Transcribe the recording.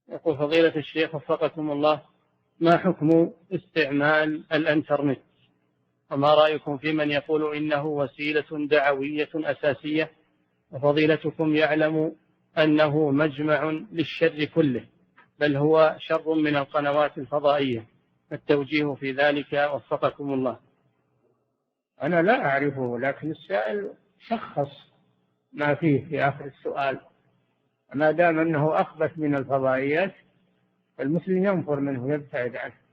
يقول فضيلة الشيخ وفقكم الله، ما حكم استعمال الإنترنت؟ وما رأيكم في من يقول إنه وسيلة دعوية أساسية، وفضيلتكم يعلم أنه مجمع للشر كله، بل هو شر من القنوات الفضائية؟ التوجيه في ذلك وفقكم الله. أنا لا أعرفه، لكن السائل شخص ما فيه في آخر السؤال. ما دام أنه أخبث من الفضائيات، المسلم ينفر منه، يبتعد عنه.